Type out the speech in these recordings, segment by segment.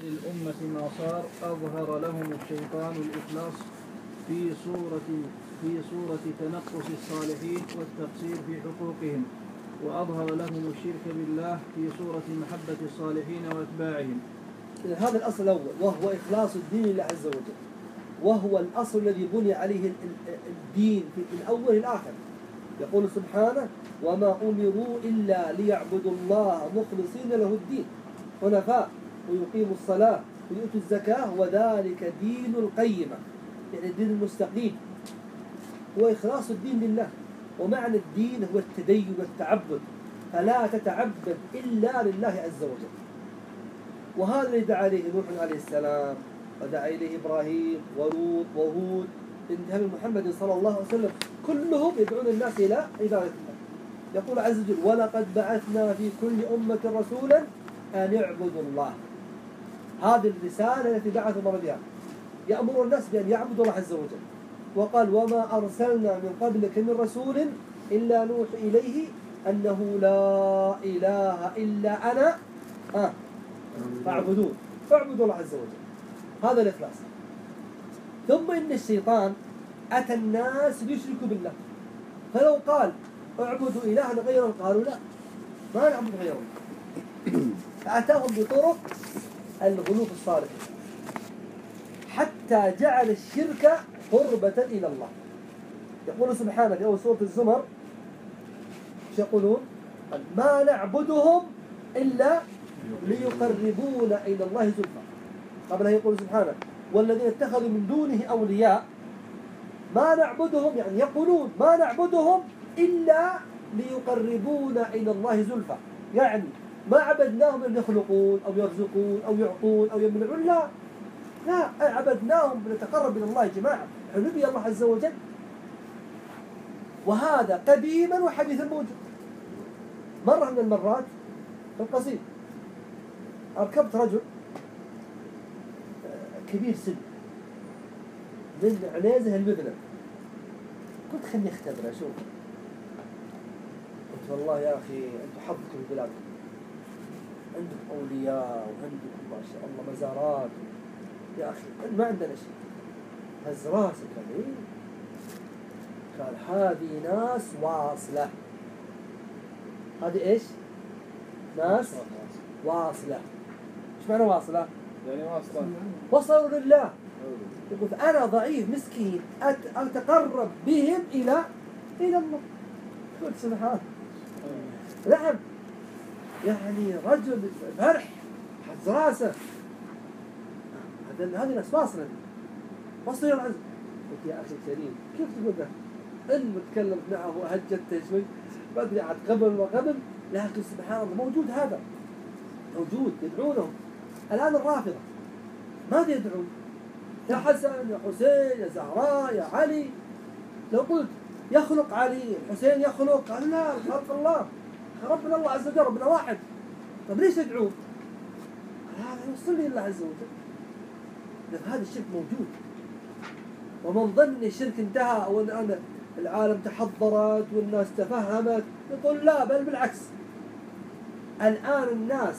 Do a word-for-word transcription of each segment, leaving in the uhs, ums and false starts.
للأمة ما صار أظهر لهم الشيطان الإخلاص في صورة في صورة تنقص الصالحين والتقصير في حقوقهم، وأظهر لهم الشرك بالله في صورة محبة الصالحين وأتباعهم. هذا الأصل الأول وهو إخلاص الدين لله عز وجل، وهو الأصل الذي بني عليه الدين في الأول الآخر. يقول سبحانه: وما أمروا إلا ليعبدوا الله مخلصين له الدين حنفاء ويقيموا الصلاة ويؤتوا الزكاة وذلك دين القيمة، يعني الدين المستقيم هو إخلاص الدين لله. ومعنى الدين هو التدين والتعبد، فلا تتعبد إلا لله عز وجل. وهذا اللي دعا عليه نوح عليه السلام، ودعا إليه إبراهيم ولوط وهود انتهى محمد صلى الله عليه وسلم، كلهم يدعون الناس إلى عبادة الله. يقول عز وجل: ولقد بعثنا في كل أمة رسولا أن يعبدوا الله. هذه الرسالة التي بعث الله بها يأمر الناس بأن يعبدوا الله عز وجل. وقال: وما أرسلنا من قبلك من رسول إلا نوحي إليه أنه لا إله إلا أنا آه. فاعبدون فاعبدوا الله عز وجل. هذا الإخلاص. ثم إن الشيطان أتى الناس ليشركوا بالله، فلو قال اعبدوا إلها غيره قالوا لا، ما نعبد غيره، فأتاهم بطرق الغلو في الصالحين حتى جعل الشرك قربة إلى الله. يقول سبحانه في أول سورة الزمر: يقولون ما نعبدهم إلا ليقربونا إلى الله زلفى. قبلها يقول سبحانه: والذين اتخذوا من دونه أولياء ما نعبدهم، يعني يقولون ما نعبدهم إلا ليقربونا إلى الله زلفى، يعني ما عبدناهم أن يخلقون أو يرزقون أو يعطون أو يمنعون، لا لا عبدناهم لنتقرب إلى الله يا جماعة، حبيبي الله عز وجل. وهذا قديما وحديثا موجود. مرة من المرات في القصيم أركبت رجل كبير سن من عنيزه المذنب، قلت خلني اختبر اشوف. قلت والله يا اخي انتم حظكم في بلادكم، عندكم اولياء وعندكم ما شاء الله مزارات، يا اخي ما عندنا شيء. هز راسك عليه قال: هذه ناس واصله. هذه ايش؟ ناس واصله. ايش معنى واصله؟ يعني واصلة وصلوا لله. يقول أنا ضعيف مسكين أتقرب بهم إلى إلى الله. قلت سبحان نعم، يعني رجل فرح حز راسه، هذه ناس واصلة وصلوا العز. قلت يا أخي الكريم كيف تقول له؟ إن متكلم معه وهجته شوي بدري عاد قبل وقبل، لكن سبحان الله موجود، هذا موجود يدعونهم. الآن الرافضة ماذا يدعون؟ يا حسن يا حسين يا زهراء يا علي. لو قلت يخلق علي الحسين يخلق، قال لا، خلق الله، ربنا الله عز وجل ربنا واحد. طب ليش يدعون؟ هذا يوصل لي الله عز وجل. لأن هذا الشرك موجود. ومن ظن ان الشرك انتهى او ان العالم تحضرت والناس تفهمت، يقول لا، بل بالعكس. الآن الناس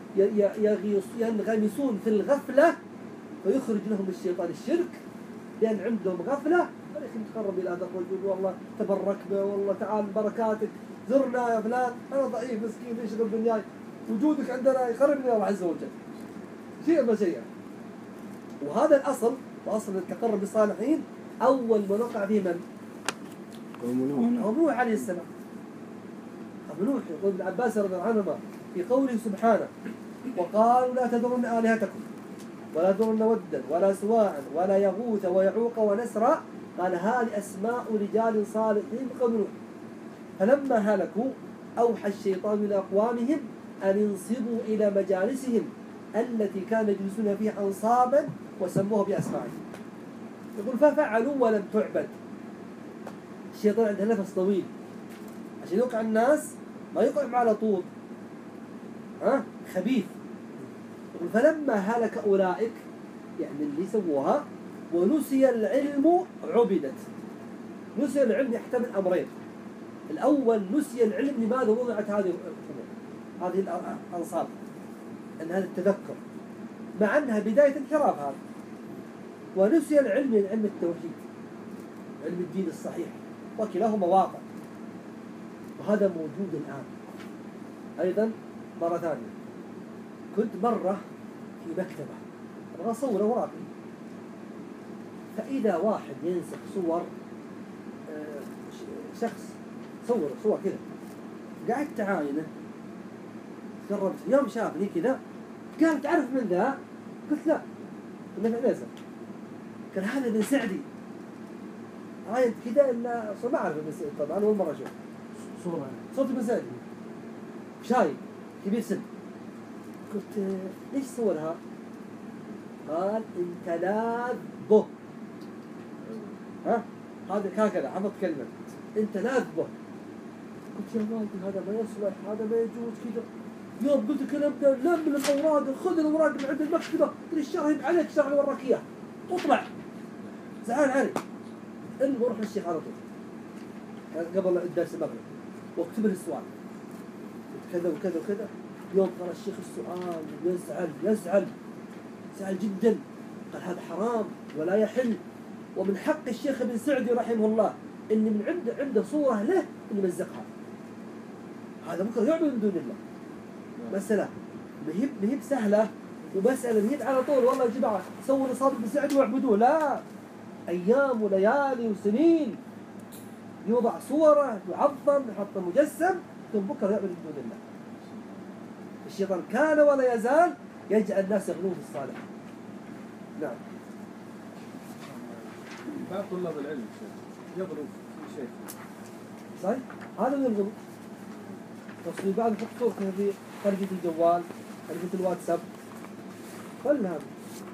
ينغمسون في الغفلة ويخرج لهم الشيطان الشرك، لأن عندهم غفلة. ولكن تقرب إلى هذا الرجل، والله تبرك به، والله تعال بركاتك، زرنا يا فلان، أنا ضعيف مسكين يشغل دنياي، وجودك عندنا يقربني إلى الله عز وجل، شيء ما شيء. وهذا الأصل، وأصل التقرب بالصالحين أول ما وقع فيه من؟ قوم نوح عليه السلام. قوم نوح. يقول ابن عباس رضي الله عنهما في قوله سبحانه: وقالوا لا تذرن آلهتكم ولا تذرن ودا ولا سواعا ولا يغوث ويعوق ونسرا، قال هذه أسماء رجال صالحين قوم نوح. فلما هلكوا أوحى الشيطان إلى أقوامهم أن ينصبوا إلى مجالسهم التي كانوا يجلسون فيها أنصابا وسموها بأسمائهم. يقول ففعلوا ولم تعبد. الشيطان عنده نفس طويل عشان يوقع الناس، ما يوقع على طول، ها خبيث. فلما هلك أولئك، يعني اللي سووها، ونسي العلم عبدت. نسي العلم يحتمل أمرين. الأول نسي العلم، لماذا وضعت هذه الأمور، هذه الأنصاب؟ أن هذا التذكر. مع أنها بداية انحراف هذا، ونسي العلم من علم التوحيد، علم الدين الصحيح، وكلاهما واقع، وهذا موجود الآن. أيضا مرة ثانية كنت مرة في مكتبة أبغى أصور أوراقي، فإذا واحد ينسخ صور شخص، صور صور كذا، قعدت عاينه، قربت يوم شافني كذا قال تعرف من ذا؟ قلت لا، قلنا في ناسا، قال هذا بن سعدي، عاينت كذا إلا ما أعرف بن سعدي طبعا، أول مرة أشوف صورة صوت بن سعدي شايب كبير سن. قلت ليش صورها؟ قال انت لاذ به، ها هذا هكذا حفظت كلمة انت لاذ به. قلت يا والدي هذا ما يصلح، هذا ما يجوز كذا. يوم قلت الكلام ده لم الأوراق، خذ الأوراق من عند المكتبة، قل الشرح عليك، الشرح وراك إياه، اطلع زعلان علي، إن بروح للشيخ على طول قبل الدرس المغرب واكتب له السؤال كذا وكذا وكذا. يوم قرأ الشيخ السؤال يزعل يزعل زعل جدا، قال هذا حرام ولا يحل، ومن حق الشيخ ابن سعدي رحمه الله إن من عنده عنده صورة له إن يمزقها، هذا بكرة يعبد من دون الله. مسألة مهب مهب سهلة، ومسألة مهب على طول والله يا جماعة سووا لصادق ابن سعدي واعبدوه، لا، أيام وليالي وسنين يوضع صوره، يعظم، يحط مجسم، ثم بكرة يعبد من دون الله. الشيطان كان ولا يزال يجعل الناس يغلون في الصالح. نعم. بعض طلاب العلم يغلو في شيء. صحيح؟ هذا من الغلو. تصوير بعض يحط صورته في خريطة الجوال، خريطة الواتساب، كل هذا.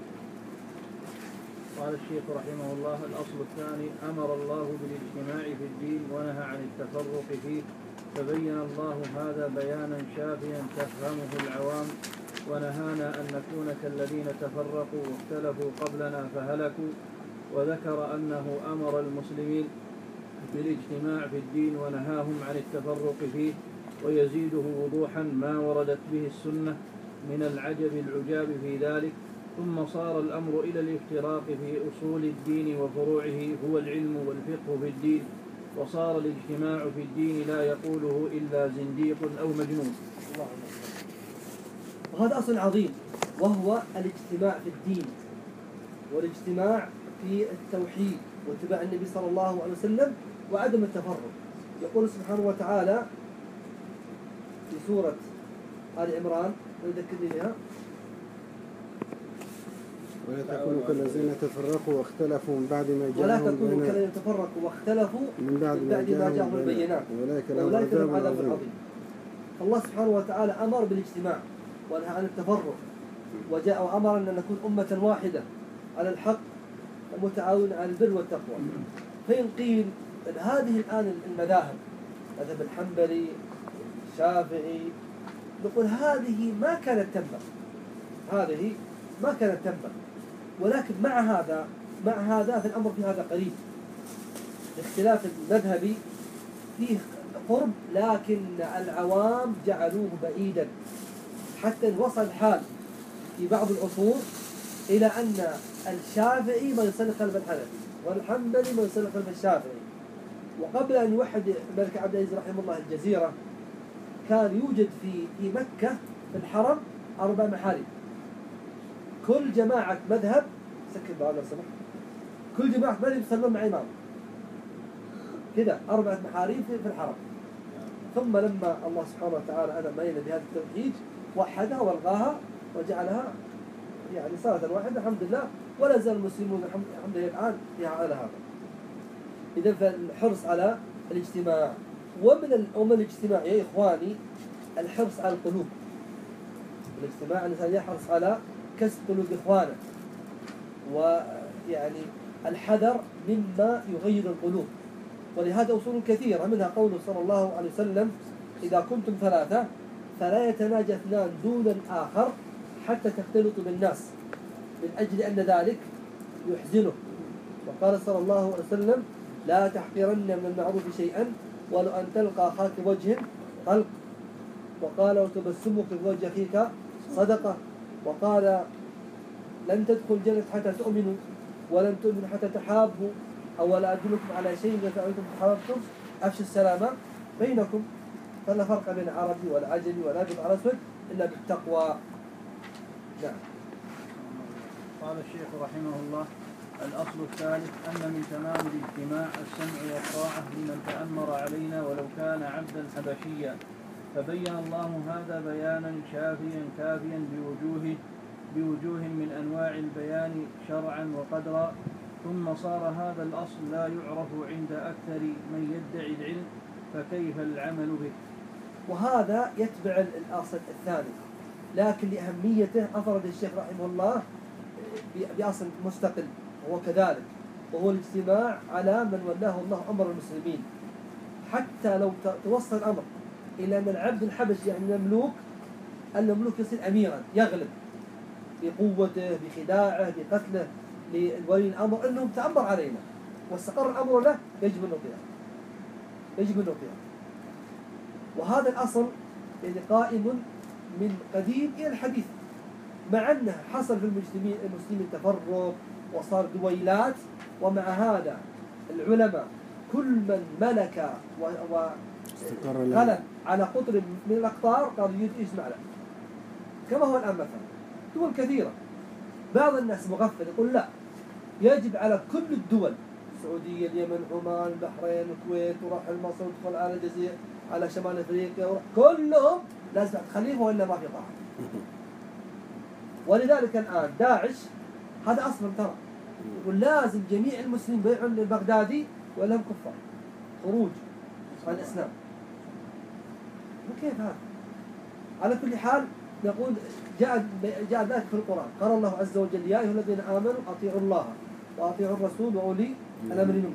قال الشيخ رحمه الله: الأصل الثاني: أمر الله بالاجتماع في الدين ونهى عن التفرق فيه، فبين الله هذا بيانا شافيا تفهمه العوام، ونهانا أن نكون كالذين تفرقوا واختلفوا قبلنا فهلكوا، وذكر أنه أمر المسلمين بالاجتماع في الدين ونهاهم عن التفرق فيه، ويزيده وضوحا ما وردت به السنة من العجب العجاب في ذلك. ثم صار الأمر إلى الافتراق في أصول الدين وفروعه هو العلم والفقه في الدين، وصار الاجتماع في الدين لا يقوله إلا زنديق أو مجنون. وهذا أصل عظيم، وهو الاجتماع في الدين، والاجتماع في التوحيد واتباع النبي صلى الله عليه وسلم وعدم التفرق. يقول سبحانه وتعالى في سورة آل عمران، ويذكرني بها: ولا تكونوا كالذين تفرقوا واختلفوا من بعد ما جاءهم ولا تكونوا كالذين تفرقوا واختلفوا من بعد ما جاءهم البينات أولئك لهم عذاب عظيم. الله سبحانه وتعالى أمر بالاجتماع ونهى عن التفرق، وجاء وأمر أن نكون أمة واحدة على الحق متعاون على البر والتقوى. فإن قيل أن هذه الآن المذاهب، مذهب الحنبلي، الشافعي، نقول هذه ما كانت تنبغي، هذه ما كانت تنبغي، ولكن مع هذا مع هذا في الأمر في هذا قريب، الاختلاف المذهبي فيه قرب، لكن العوام جعلوه بعيدا، حتى وصل الحال في بعض العصور إلى أن الشافعي ما يصلي خلف الحنفي والحنبلي ما يصلي خلف الشافعي. وقبل أن يوحد الملك عبد العزيز رحمه الله الجزيرة، كان يوجد في في مكة في الحرم أربع محارم، كل جماعة مذهب سكت بعض لو سمحت، كل جماعة مذهب يصلون مع إمام كذا، أربعة محارم في الحرم. ثم لما الله سبحانه وتعالى أنا ميل بهذا التوحيد وحدها والغاها وجعلها يعني صارت واحدة الحمد لله، ولا زال المسلمون الحمد لله الآن على هذا. إذا فالحرص على الاجتماع، ومن ومن الاجتماع يا إخواني الحرص على القلوب. الاجتماع الإنسان يحرص على كسب قلوب إخوانه، ويعني الحذر مما يغير القلوب. ولهذا أصول كثيرة، منها قوله صلى الله عليه وسلم: إذا كنتم ثلاثة فلا يتناجى اثنان دون الآخر حتى تختلطوا بالناس، من أجل أن ذلك يحزنه. وقال صلى الله عليه وسلم: لا تحقرن من المعروف شيئا ولو أن تلقى أخاك بوجه طلق. وقال: وتبسمك في وجه أخيك صدقة. وقال لن تدخل الجنة حتى تؤمنوا ولن تؤمنوا حتى تحابوا أولا أدلكم على شيء إذا فعلتم تحاببتم أفشوا السلام بينكم. فلا فرق بين العربي والعجمي والأبيض على الأسود إلا بالتقوى. نعم. قال الشيخ رحمه الله: الأصل الثالث أن من تمام الاجتماع السمع والطاعة لمن تأمر علينا ولو كان عبدا حبشيا، فبين الله هذا بيانا شافيا كافيا بوجوه بوجوه من أنواع البيان شرعا وقدرا، ثم صار هذا الأصل لا يعرف عند أكثر من يدعي العلم، فكيف العمل به؟ وهذا يتبع الأصل الثاني، لكن لأهميته أفرد الشيخ رحمه الله بأصل مستقل وهو كذلك، وهو الاجتماع على من ولاه الله أمر المسلمين، حتى لو توصل الأمر إلى أن العبد الحبشي يعني المملوك المملوك يصير أميرا يغلب بقوته بخداعه بقتله لولي الأمر أنهم تأمر علينا واستقر الأمر له، يجب أن نطيعه يجب أن نطيعه. وهذا الأصل يعني قائم من قديم إلى الحديث، مع أنه حصل في المسلمين المسلمين تفرق وصار دويلات، ومع هذا العلماء كل من ملك وغلب على قطر من الأقطار قالوا يجمع له، كما هو الآن مثلا دول كثيرة. بعض الناس مغفل يقول لا، يجب على كل الدول، السعودية اليمن عمان البحرين الكويت وراح مصر ودخل على الجزيرة على شمال أفريقيا كلهم لازم تخليهم وإلا ما في طاعة. ولذلك الآن داعش هذا أصلا ترى يقول لازم جميع المسلمين بيعوا البغدادي ولا هم كفار، خروج عن الإسلام. وكيف هذا؟ على كل حال نقول جاء جاء ذلك في القرآن، قال الله عز وجل: يا أيها الذين آمنوا أطيعوا الله وأطيعوا الرسول وأولي الأمر منكم.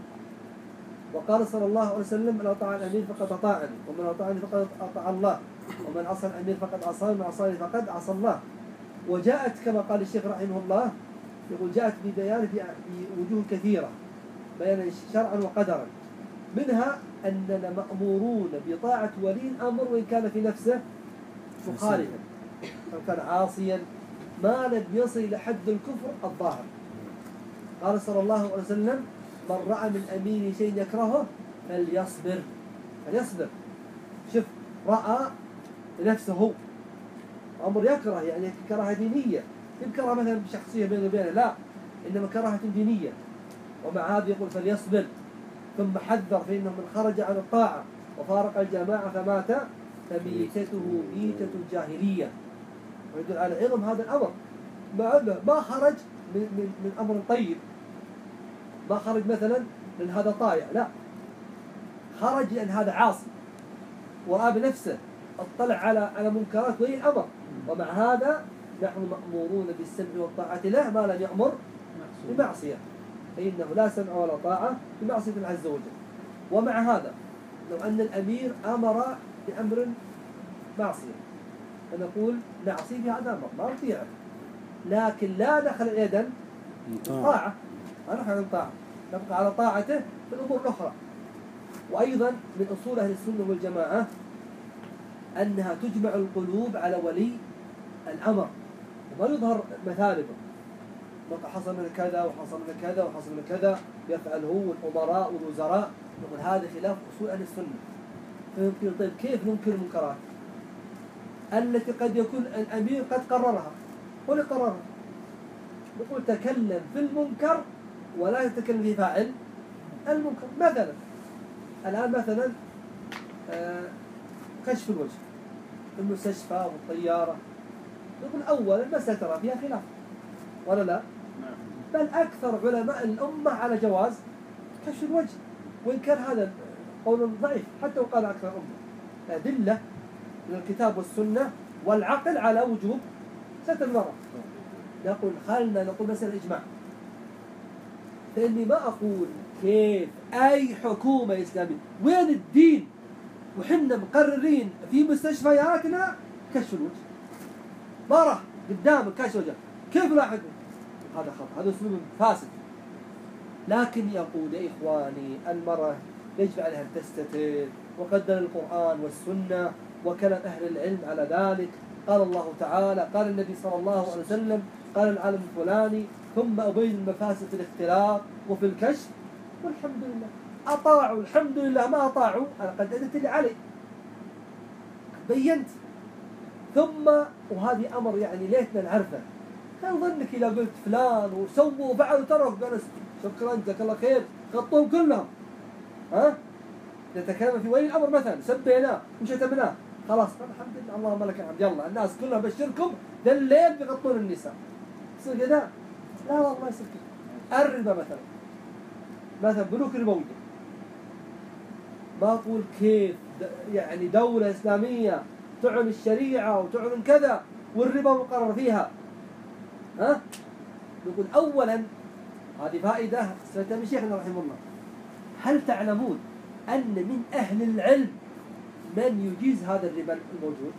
وقال صلى الله عليه وسلم: من أطاع الأمير فقد أطاعني، ومن أطاعني فقد أطاع الله، ومن عصى الأمير فقد عصاني، ومن عصاني فقد عصى الله. وجاءت كما قال الشيخ رحمه الله يقول جاءت ببيان بوجوه كثيرة بيانا شرعا وقدرا، منها أننا مأمورون بطاعة ولي الأمر وإن كان في نفسه مخالفا أو كان عاصيا ما لم يصل إلى حد الكفر الظاهر. قال صلى الله عليه وسلم: من رأى من أمير شيء يكرهه فليصبر فليصبر. شوف، رأى نفسه هو أمر يكره، يعني كراهة دينية، يكره مثلا بشخصية بينه وبينه، لا، إنما كراهة دينية. ومع هذا يقول فليصبر، ثم حذر فإنه من خرج عن الطاعة وفارق الجماعة فمات فميتته ميتة الجاهلية. ويدل على عظم هذا الأمر، ما خرج من, من, من أمر طيب، ما خرج مثلا لأن هذا طائع، لا، خرج لأن هذا عاصي ورأى بنفسه اطلع على على منكرات ولي الأمر. ومع هذا نحن مأمورون بالسمع والطاعة له ما لم يأمر بمعصية، فإنه لا سمع ولا طاعة بمعصية الله عز وجل. ومع هذا لو أن الأمير أمر بأمر معصية فنقول نعصي في هذا الأمر ما نطيعه، لكن لا نخلع يدا طاعة، ما نخلع طاعة، نبقى على طاعته في الأمور الأخرى. وأيضا من أصول أهل السنة والجماعة أنها تجمع القلوب على ولي الأمر وما يظهر مثالبه، حصل من كذا وحصل من كذا وحصل من كذا يفعل هو والأمراء والوزراء. نقول هذا خلاف أصول أهل السنة. فيمكن طيب كيف ننكر المنكرات التي قد يكون الأمير قد قررها؟ هو اللي قررها. نقول تكلم في المنكر ولا يتكلم في فاعل المنكر. مثلا الآن مثلا آه كشف الوجه في المستشفى والطيارة، نقول أولا المسألة ترى فيها خلاف ولا لا؟ بل أكثر علماء الأمة على جواز كشف الوجه، وإن كان هذا قول ضعيف حتى وقال أكثر الأمة. أدلة من الكتاب والسنة والعقل على وجوب ستر المرأة. نقول خلنا نقول مسألة إجماع، فإني ما أقول كيف أي حكومة إسلامية وين الدين وحنا مقررين في مستشفياتنا كشف الوجه، ما راح قدامك كشف وجه، كيف لا حكم؟ هذا خطأ، هذا أسلوب فاسد. لكن يقول يا إخواني المرأة يجب عليها أن تستتر، وقد دل القرآن والسنة وكلام أهل العلم على ذلك. قال الله تعالى، قال النبي صلى الله عليه وسلم: قال العالم الفلاني، ثم أبين المفاسد في الاختلاط وفي الكشف، والحمد لله. أطاعوا الحمد لله، ما أطاعوا أنا قد أدت اللي علي، بينت. ثم وهذه أمر يعني ليتنا نعرفه. كان ظنك إذا قلت فلان وسووا وفعلوا ترك قال شكرا جزاك الله خير، غطوهم كلهم. ها؟ نتكلم في ولي الأمر مثلا سبيناه وشتمناه، خلاص الحمد لله اللهم لك الحمد، يلا الناس كلها بشركم ذا الليل بيغطون النساء. يصير كذا؟ لا والله ما يصير كذا. الربا مثلا مثلا بنوك ربوية، ما أقول كيف يعني دولة إسلامية تعلن الشريعة وتعلن كذا والربا مقرر فيها. ها؟ نقول أولا هذه فائدة سمعتها من شيخنا رحمه الله. هل تعلمون أن من أهل العلم من يجيز هذا الربا الموجود؟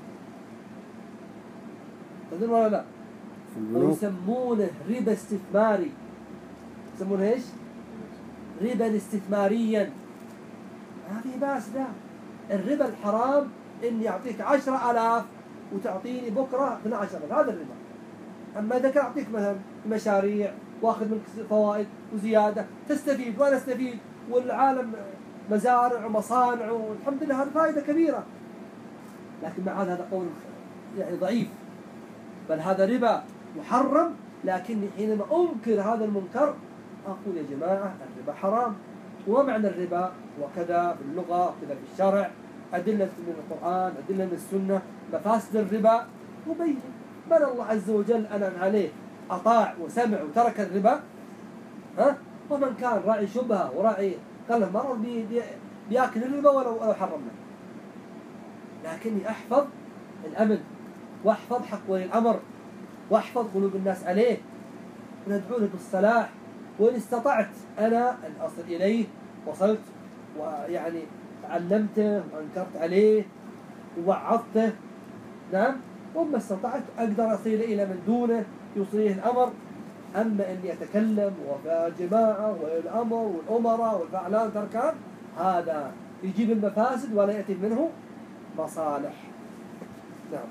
تدرون ولا لا؟ ويسمونه ربا استثماري. يسمونه ايش؟ ربا استثماريا. ما في باس ده. الربا الحرام إني أعطيك عشرة آلاف وتعطيني بكرة اثنا عشر ألف، هذا الربا. أما إذا كان أعطيك مثلا مشاريع وأخذ منك فوائد وزيادة تستفيد وأنا أستفيد والعالم مزارع ومصانع والحمد لله، هذه فائدة كبيرة. لكن مع هذا قول يعني ضعيف، بل هذا ربا محرم. لكني حينما أنكر هذا المنكر أقول يا جماعة الربا حرام. ومعنى الربا وكذا في اللغة وكذا في الشرع، أدلة من القرآن أدلة من السنة، مفاسد الربا مبين. بل الله عز وجل أنعم عليه أطاع وسمع وترك الربا. ها؟ ومن كان راعي شبهة وراعي قال مرض بي بي بياكل الربا ولو ولو حرمنا. لكني أحفظ الأمن وأحفظ حق ولي الأمر وأحفظ قلوب الناس عليه وندعو له بالصلاح. وإن استطعت أنا أن أصل إليه وصلت، ويعني علمته وأنكرت عليه ووعظته. نعم. وما استطعت أقدر أصل إلى من دونه يوصيه الأمر. أما أني أتكلم وفي جماعة والأمر والأمراء والفعلان تركان، هذا يجيب المفاسد ولا يأتي منه مصالح. نعم.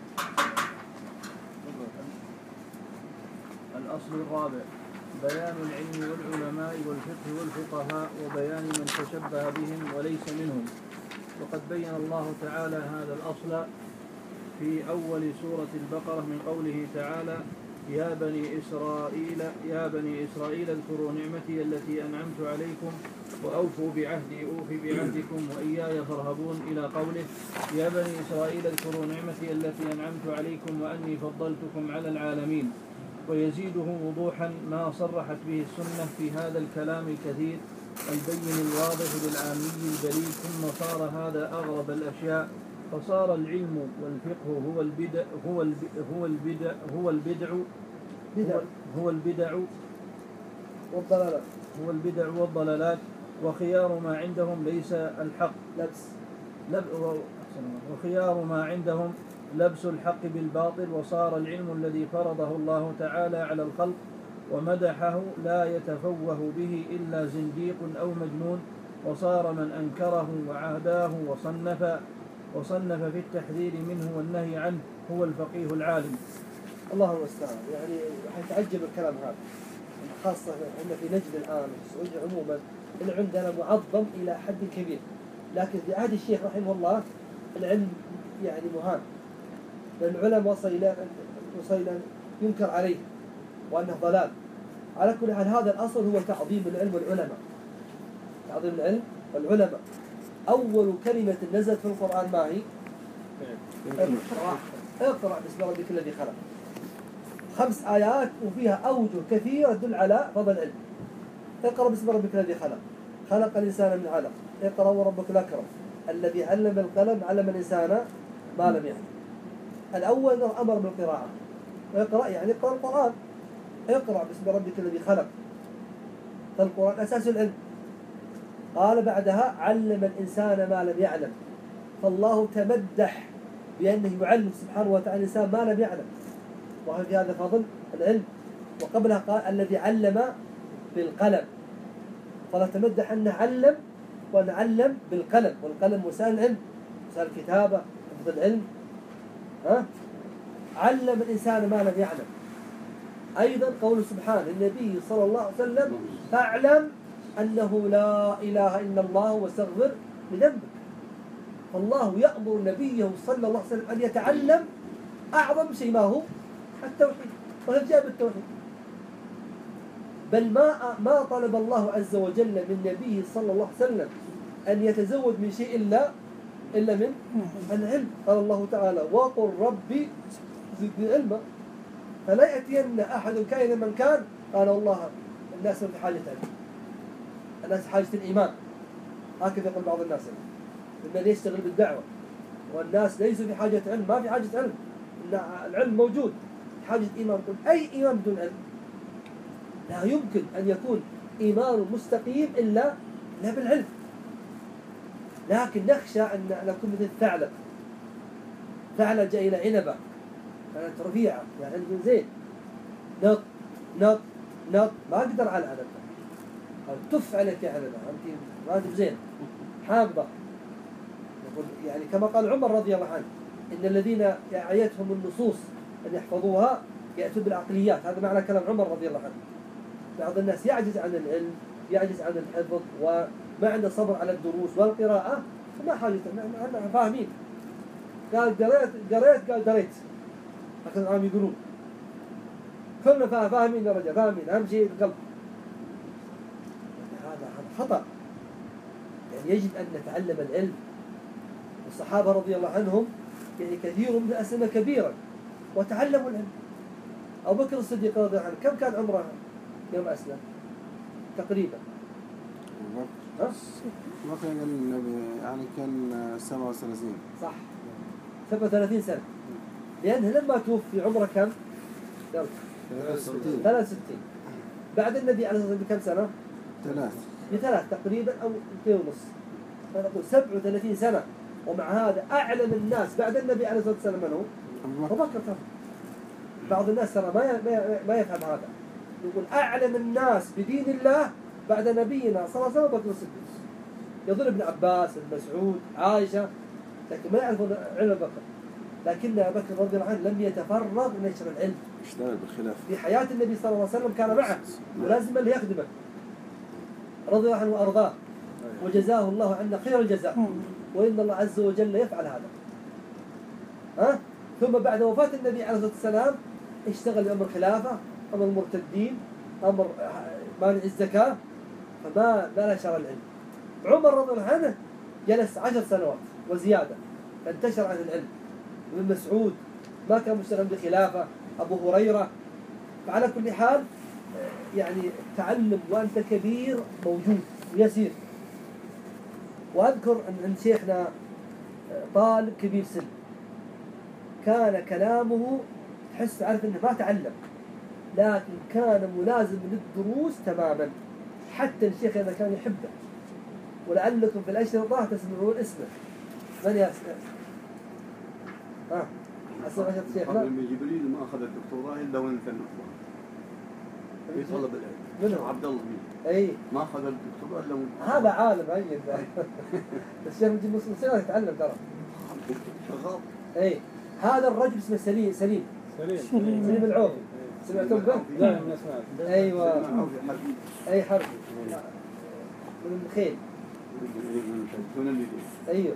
الأصل الرابع بيان العلم والعلماء والفقه والفقهاء وبيان من تشبه بهم وليس منهم. وقد بين الله تعالى هذا الأصل في أول سورة البقرة من قوله تعالى: يا بني إسرائيل يا بني إسرائيل اذكروا نعمتي التي أنعمت عليكم وأوفوا بعهدي أوف بعهدكم وإياي فارهبون، إلى قوله: يا بني إسرائيل اذكروا نعمتي التي أنعمت عليكم وأني فضلتكم على العالمين. ويزيده وضوحا ما صرحت به السنة في هذا الكلام الكثير البين الواضح للعامي البليغ. ثم صار هذا أغرب الأشياء، فصار العلم والفقه هو البدع هو البدع هو البدع هو البدع هو, هو البدع والضلالات هو البدع والضلالات وخيار ما عندهم ليس الحق لبس لب وخيار ما عندهم لبس الحق بالباطل. وصار العلم الذي فرضه الله تعالى على الخلق ومدحه لا يتفوه به إلا زنديق أو مجنون. وصار من أنكره وعاداه وصنف وصنف في التحذير منه والنهي عنه هو الفقيه العالم. الله المستعان. يعني حيتعجب الكلام هذا، خاصة عندنا في نجد الآن والسعودية عموما العلم عندنا معظم إلى حد كبير، لكن في عهد الشيخ رحمه الله العلم يعني مهان، لأن العلماء وصل إلى وصل إلى ينكر عليه وأنه ضلال. على كل حال هذا الأصل هو تعظيم العلم والعلماء، تعظيم العلم والعلماء. أول كلمة نزلت في القرآن ما هي؟ اقرأ اقرأ باسم ربك الذي خلق. خمس آيات وفيها أوجه كثيرة تدل على فضل العلم. اقرأ باسم ربك الذي خلق، خلق الإنسان من علق، اقرأ وربك الأكرم الذي علم القلم علم الإنسان ما لم يعلم. الأول أمر بالقراءة، اقرأ يعني اقرأ القرآن، اقرأ باسم ربك الذي خلق، فالقرآن أساس العلم. قال بعدها علم الإنسان ما لم يعلم، فالله تمدح بأنه يعلم سبحانه وتعالى الإنسان ما لم يعلم، وهل في هذا فضل العلم. وقبلها قال الذي علم بالقلم، فالله تمدح أنه علم وأن علم بالقلم، والقلم وسائل العلم، وسائل أيضا قول سبحانه النبي صلى الله عليه وسلم فاعلم أنه لا إله إلا الله واستغفر لذنبك. فالله يأمر نبيه صلى الله عليه وسلم أن يتعلم أعظم شيء ما هو التوحيد، وهل جاء بالتوحيد. بل ما ما طلب الله عز وجل من نبيه صلى الله عليه وسلم أن يتزود من شيء إلا إلا من العلم. قال الله تعالى وقل ربي زدني علما. فلا يأتين أحد كائنا من كان قال والله الناس في حاجة علم، الناس حاجة الإيمان، هكذا يقول بعض الناس إن يشتغل بالدعوة والناس ليسوا في حاجة علم. ما في حاجة علم، العلم موجود، حاجة إيمان. أي إيمان بدون علم؟ لا يمكن أن يكون إيمان مستقيم إلا لا بالعلم. لكن نخشى أن نكون مثل ثعلب. ثعلب جاء إلى عنبة كانت رفيعة يعني عنده زين، نط نط نط ما قدر على عنبة، قال تف عليك يا عنبة أنت ما أنت زين حامضة. يقول يعني كما قال عمر رضي الله عنه إن الذين يعيتهم النصوص أن يحفظوها يأتوا بالعقليات. هذا معنى كلام عمر رضي الله عنه. بعض الناس يعجز عن العلم، يعجز عن الحفظ، وما عنده صبر على الدروس والقراءة، فما حاجة احنا فاهمين. قال قريت قريت قال دريت، هكذا عم يقولون كلنا فاهمين يا رجال، فاهمين، أهم شيء القلب. هذا خطأ. يعني يجب أن نتعلم العلم. الصحابة رضي الله عنهم يعني كثير من أسلم كبيرا وتعلموا العلم. أبو بكر الصديق رضي الله عنه كم كان عمره يوم أسلم؟ تقريبا ها؟ ما كان النبي يعني كان سبعة وثلاثين. صح، سبعة وثلاثين سنة، لأنه لما توفي عمره كم؟ ثلاث وستين. بعد النبي عليه الصلاة والسلام بكم سنة؟ ثلاث بثلاث تقريبا أو اثنين ونص. فنقول سبعة وثلاثين سنة، ومع هذا أعلم الناس بعد النبي عليه الصلاة والسلام من هو؟ أبو بكر. بعض الناس ترى ما ما يفهم هذا. يقول أعلم الناس بدين الله بعد نبينا صلى الله عليه وسلم أبو بكر الصديق. يظن ابن عباس، ابن مسعود، عائشة، لكن ما يعرفون علم أبو بكر. لكن أبو بكر رضي الله عنه لم يتفرغ من نشر العلم. اشتغل بالخلاف. في حياة النبي صلى الله عليه وسلم كان معه ولازم اللي يخدمه رضي الله عنه وأرضاه، وجزاه الله عنا خير الجزاء، وإن الله عز وجل يفعل هذا. ها؟ ثم بعد وفاة النبي عليه الصلاة والسلام اشتغل بأمر خلافة، أمر المرتدين، أمر مانع الزكاة، فما ما نشر العلم. عمر رضي الله عنه جلس عشر سنوات وزيادة فانتشر عن العلم. ابن مسعود ما كان مشتغل بخلافة، أبو هريرة. فعلى كل حال يعني تعلم وأنت كبير موجود ويسير. وأذكر أن عند شيخنا طالب كبير سن كان كلامه تحس عارف أنه ما تعلم، لكن كان ملازم للدروس تماما، حتى الشيخ هذا كان يحبه. ولعلكم في الأشرطة تسمعون اسمه. من يسمع؟ ها أسمع أشرطة شيخنا؟ من جبريل ما أخذ الدكتوراه إلا وإن كان في طلب العلم. منو؟ عبد الله مين؟ أي ما أخذ الدكتوراه إلا وإن هذا عالم هين. الشيخ يجي مسلم سنة يتعلم ترى. شغال. أي هذا الرجل اسمه سليم سليم سليم سليم العوفي. سمعتم به؟ لا ما سمعت. أيوة. في حرب. أي حرب من الخيل. من اللي أيوه.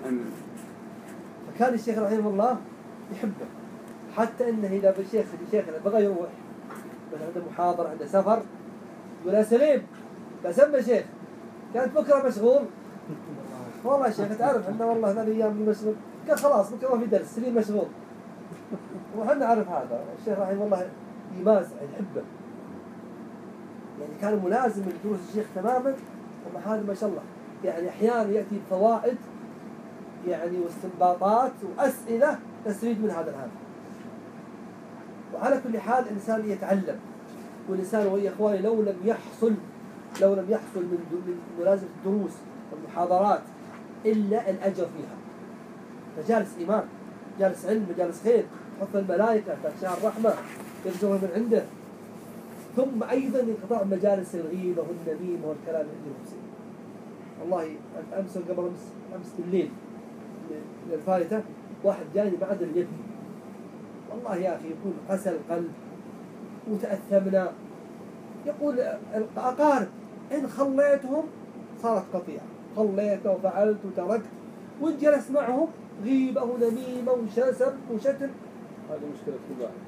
فكان الشيخ رحمه الله يحبه، حتى إنه إذا بالشيخ الشيخ بغى يروح مثلا عنده محاضرة عنده سفر يقول يا سليم بسمى شيخ كانت بكرة مشغول. والله يا شيخ تعرف إنه والله هذه أيام مشغول. قال خلاص بكرة ما في درس سليم مشغول. وحنا نعرف هذا. الشيخ رحمه الله يمازح يحبه، يعني كان ملازم لدروس الشيخ تماما. ومع هذا ما شاء الله يعني أحيانا يأتي بفوائد يعني واستنباطات وأسئلة تستفيد من هذا العام. وعلى كل حال الإنسان يتعلم، والإنسان ويا إخواني لو لم يحصل لو لم يحصل من من ملازمة الدروس والمحاضرات إلا الأجر فيها. مجالس إيمان، مجالس علم، مجالس خير، تحط الملائكة، تغشاها الرحمة، يرجوها من عنده. ثم أيضا انقطاع مجالس الغيبة والنميمة والكلام اللي يفسد. والله أمس قبل أمس أمس بالليل الفائتة واحد جاني ما عاد يبكي. والله يا أخي يكون قسى القلب وتأثمنا. يقول الأقارب إن خليتهم صارت قطيعة، خليت وفعلت وتركت، وإن جلست معهم غيبة ونميمة وشسب وشتم. هذه مشكلة كل واحد.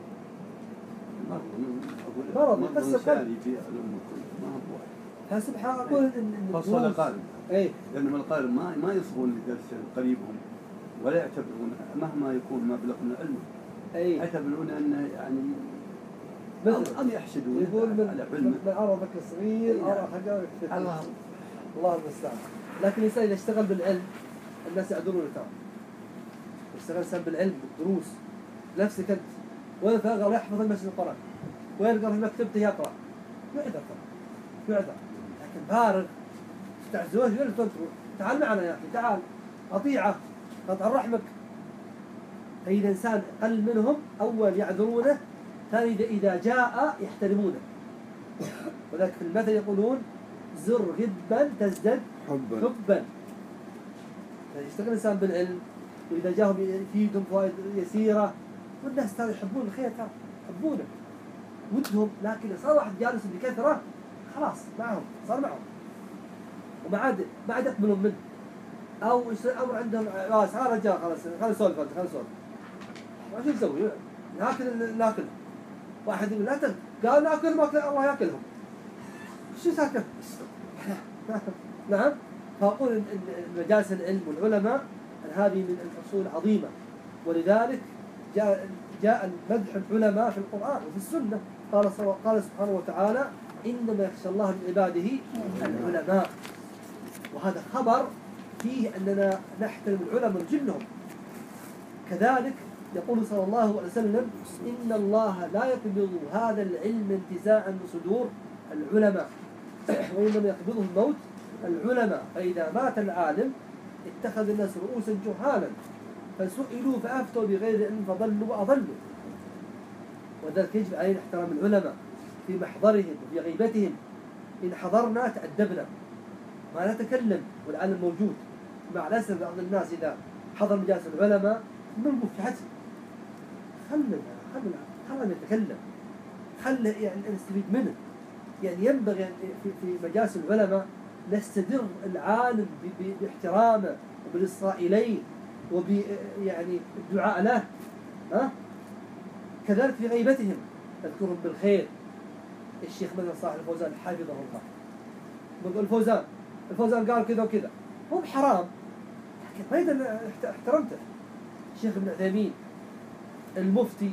مرض يقسم قلب. فسبحان أقول إن خاصة الأقارب. إيه. لأنهم الأقارب ما ما يصغون لدرس قريبهم ولا يعتبرون مهما يكون مبلغ من العلم. أي. يعتبرون أنه يعني مثل أم يحسدون يقول من على علمه. من عرضك الصغير عرض حجرك كثير. الله الله المستعان. لكن الإنسان إذا اشتغل بالعلم الناس يعذرونه ترى. اشتغل الإنسان بالعلم بالدروس نفسك أنت وين فاغر يحفظ المسجد القرآن ويلقى في مكتبته يقرأ يعذر ترى يعذر. لكن فارغ تعزوه وين تنطر تعال معنا يا أخي تعال قطيعة قطع رحمك. فإذا الإنسان قل منهم أول يعذرونه، ثاني إذا جاء يحترمونه. وذلك في المثل يقولون زر غبا تزدد حبا حبا. يشتغل الإنسان بالعلم وإذا جاهم يفيدهم فوائد يسيرة والناس ترى يحبون الخير ترى يحبونه ودهم، لكن صار واحد جالس بكثرة خلاص معهم صار معهم وما عاد ما عاد يقبلون منه أو يصير أمر عندهم راس ها رجال خلاص خلينا نسولف خلينا نسولف ما شو نسوي ناكل ناكل واحد يقول لا تاكل قال ناكل ما الله ياكلهم شو ساكت نعم. فأقول إن مجالس العلم والعلماء هذه من الأصول العظيمة، ولذلك جاء جاء مدح العلماء في القرآن وفي السنة. قال قال سبحانه وتعالى إنما يخشى الله من عباده العلماء، وهذا خبر فيه أننا نحترم العلماء ونجلهم. كذلك يقول صلى الله عليه وسلم إن الله لا يقبض هذا العلم انتزاعا من صدور العلماء وإنما يقبضه الموت العلماء، فإذا مات العالم اتخذ الناس رؤوسا جهالا فسئلوا فأفتوا بغير علم فضلوا وأضلوا. وذلك يجب علينا احترام العلماء في محضرهم وفي غيبتهم. إن حضرنا تأدبنا ما نتكلم والعالم موجود. مع الأسف بعض الناس إذا حضر مجالس العلماء منبوك في حسن خلنا خلنا خلنا نتكلم خلنا يعني نستفيد منه. يعني ينبغي يعني في في مجالس العلماء نستدر العالم باحترامه وبالإصغاء إليه وب يعني الدعاء له. ها كذلك في غيبتهم نذكرهم بالخير. الشيخ مثلا صاحب الفوزان حفظه الله بقول الفوزان الفوزان قال كذا وكذا هو بحرام لكن أيضا احترمته. الشيخ ابن عثيمين المفتي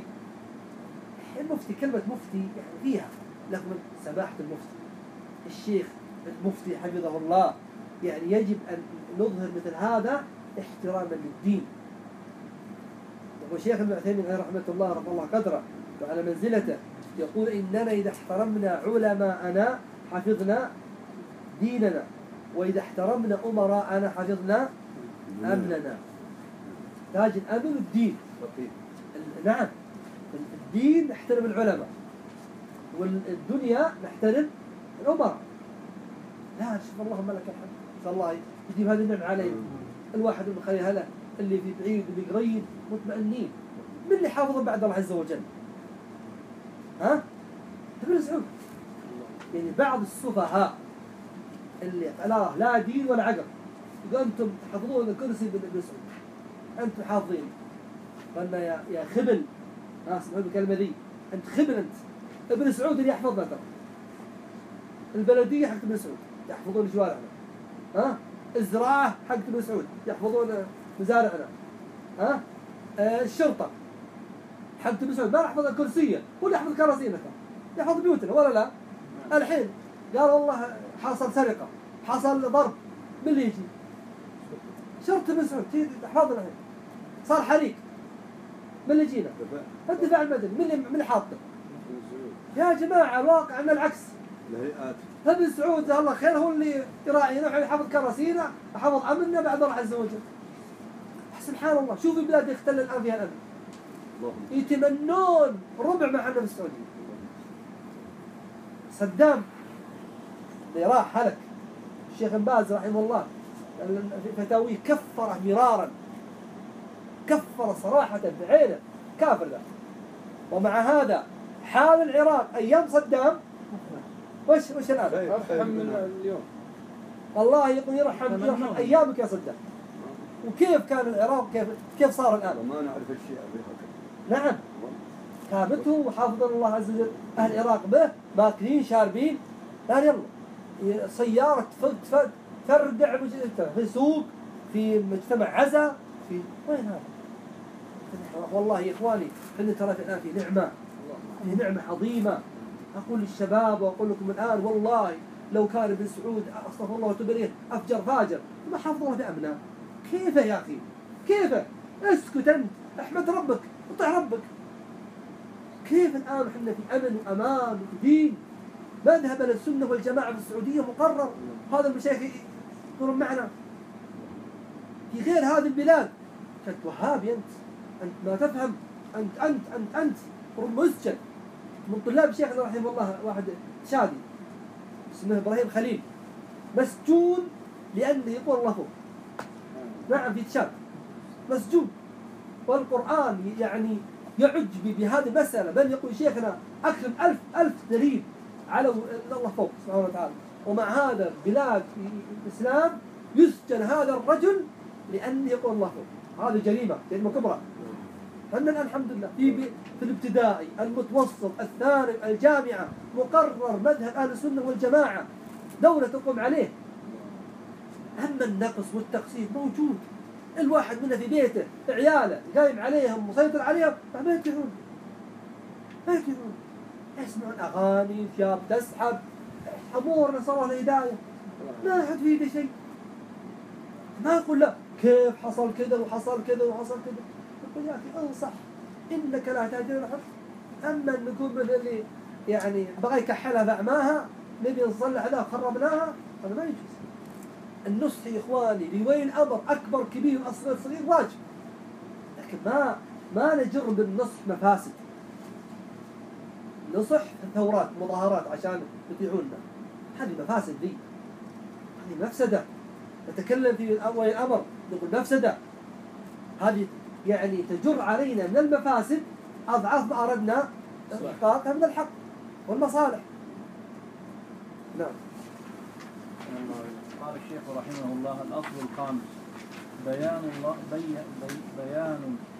المفتي كلمة مفتي يعني فيها لكن سماحة المفتي. الشيخ المفتي حفظه الله يعني يجب أن نظهر مثل هذا احتراما للدين. يقول الشيخ ابن عثيمين عليه رحمة الله رفع الله قدره وعلى منزلته يقول إننا إذا احترمنا علماءنا حفظنا ديننا وإذا احترمنا أمراءنا حفظنا أمننا. تاج الأمن والدين. نعم الدين نحترم العلماء والدنيا نحترم الأمراء. لا شوف اللهم لك الحمد صلى الله يجيب هذه النعمة علينا. الواحد من خلي هلا اللي في بعيد واللي قريب مطمئنين. من اللي حافظهم بعد الله عز وجل؟ ها؟ ابن مسعود. يعني بعض السفهاء اللي لا لا دين ولا عقل يقول أنتم تحفظون الكرسي بن مسعود أنتم حافظين. قلنا يا يا خبل ها اسمعوا الكلمة ذي أنت خبل أنت. ابن مسعود اللي يحفظنا ترى. البلدية حق ابن مسعود يحفظون شوارعنا. ها؟ الزراعة حق ابن مسعود يحفظون مزارعنا. ها؟ آه الشرطة حق ابن مسعود ما يحفظ الكرسية هو اللي يحفظ كراسينا يحفظ بيوتنا ولا لا؟ الحين قال والله حصل سرقة حصل ضرب من اللي يجي؟ شرطة ابن مسعود تيجي تحفظنا الحين. صار حريق من اللي يجينا؟ الدفاع المدني من اللي من اللي حاطه؟ يا جماعة الواقع أن العكس. الهيئات. ابن سعود الله خير هو اللي يراعينا ويحفظ كراسينا وحفظ أمننا بعد الله عز وجل. سبحان الله شوف البلاد يختل الآن فيها الأمن. يتمنون ربع ما عندنا في السعودية. صدام اللي راح هلك الشيخ بن باز رحمه الله فتاويه كفره مرارا كفر صراحة بعينه كافر ذا. ومع هذا حال العراق أيام صدام وش وش الآن؟ أرحم من اليوم. الله يقول يرحم يرحم أيامك يا صدام. وكيف كان العراق كيف كيف صار الآن؟ وما نعرف الشيء نعم ثابته وحافظ الله عز وجل أهل العراق به ماكلين شاربين لا يلا سيارة تفرد تردع في سوق في مجتمع عزا في وين هذا؟ والله يا إخواني إحنا ترى الآن في نعمة في نعمة عظيمة. أقول للشباب وأقول لكم الآن والله لو كان ابن سعود أستغفر الله وأتوب إليه أفجر فاجر ما حافظ الله بأمنه. كيف يا أخي؟ كيف؟ اسكت أنت احمد ربك اطع ربك. كيف الآن احنا في أمن وأمان وفي دين؟ مذهب السنة والجماعة في السعودية مقرر. هذا المشايخ يقولون معنا في غير هذه البلاد. أنت وهابي أنت أنت ما تفهم أنت أنت أنت أنت مسجن من طلاب شيخنا رحمه الله واحد شادي اسمه إبراهيم خليل مسجون لأنه يقول الله فوق. نعم في تشاد مسجون والقرآن يعني يعج بهذه المسألة بل يقول شيخنا أكثر من ألف ألف دليل على الله فوق سبحانه وتعالى. ومع هذا بلاد في الإسلام يسجن هذا الرجل لأنه يقول الله فوق. هذه جريمة جريمة كبرى. فإننا الآن الحمد لله في في الابتدائي المتوسط الثانوي الجامعة مقرر مذهب أهل السنة والجماعة دولة تقوم عليه. أما النقص والتقصير موجود. الواحد منا في بيته عياله قايم عليهم مسيطر عليهم ما يرجعون ما يرجعون يسمعون أغاني ثياب تسحب أمور نسأل الله الهداية ما أحد في يده شيء. ما يقول لا كيف حصل كذا وحصل كذا وحصل كذا. يقول يا أخي أنصح إنك لا تهدي الحق. أما أن نكون من اللي يعني بغى يكحلها فأعماها نبي نصلح ذا خربناها هذا ما يجوز. النصح يا إخواني لولي الأمر أكبر كبير أصغر صغير واجب. لكن ما ما نجر بالنصح مفاسد. نصح ثورات مظاهرات عشان يطيعوننا هذه مفاسد ذي هذه مفسدة. نتكلم في ولي الأمر نقول مفسدة هذه يعني تجر علينا من المفاسد أضعاف ما أردنا إحقاقها من الحق والمصالح. نعم. قال الشيخ رحمه الله الأصل الخامس بيان الله بي بي بيان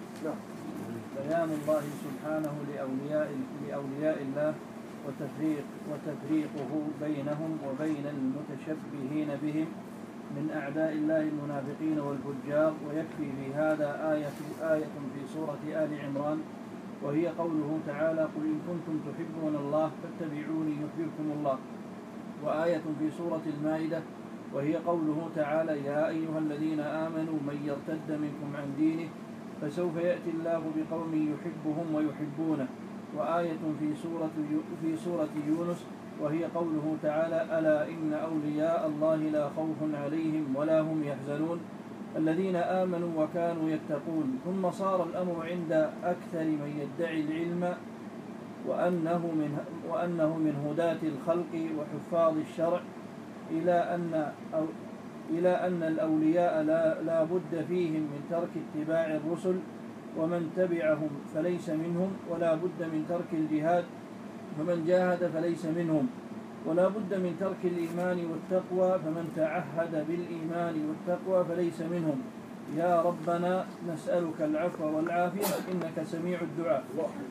بيان الله سبحانه لأولياء لأولياء الله وتفريق وتفريقه بينهم وبين المتشبهين بهم من أعداء الله المنافقين والفجار. ويكفي في هذا آية آية في سورة آل عمران وهي قوله تعالى قل إن كنتم تحبون الله فاتبعوني يحببكم الله. وآية في سورة المائدة وهي قوله تعالى يا أيها الذين آمنوا من يرتد منكم عن دينه فسوف يأتي الله بقوم يحبهم ويحبونه. وآية في سورة في سورة يونس وهي قوله تعالى ألا إن أولياء الله لا خوف عليهم ولا هم يحزنون الذين آمنوا وكانوا يتقون. ثم صار الأمر عند أكثر من يدعي العلم وأنه من وأنه من هداة الخلق وحفاظ الشرع إلى أن أو إلى أن الأولياء لا, لا بد فيهم من ترك اتباع الرسل ومن تبعهم فليس منهم ولا بد من ترك الجهاد فمن جاهد فليس منهم ولا بد من ترك الإيمان والتقوى فمن تعهد بالإيمان والتقوى فليس منهم. يا ربنا نسألك العفو والعافية إنك سميع الدعاء.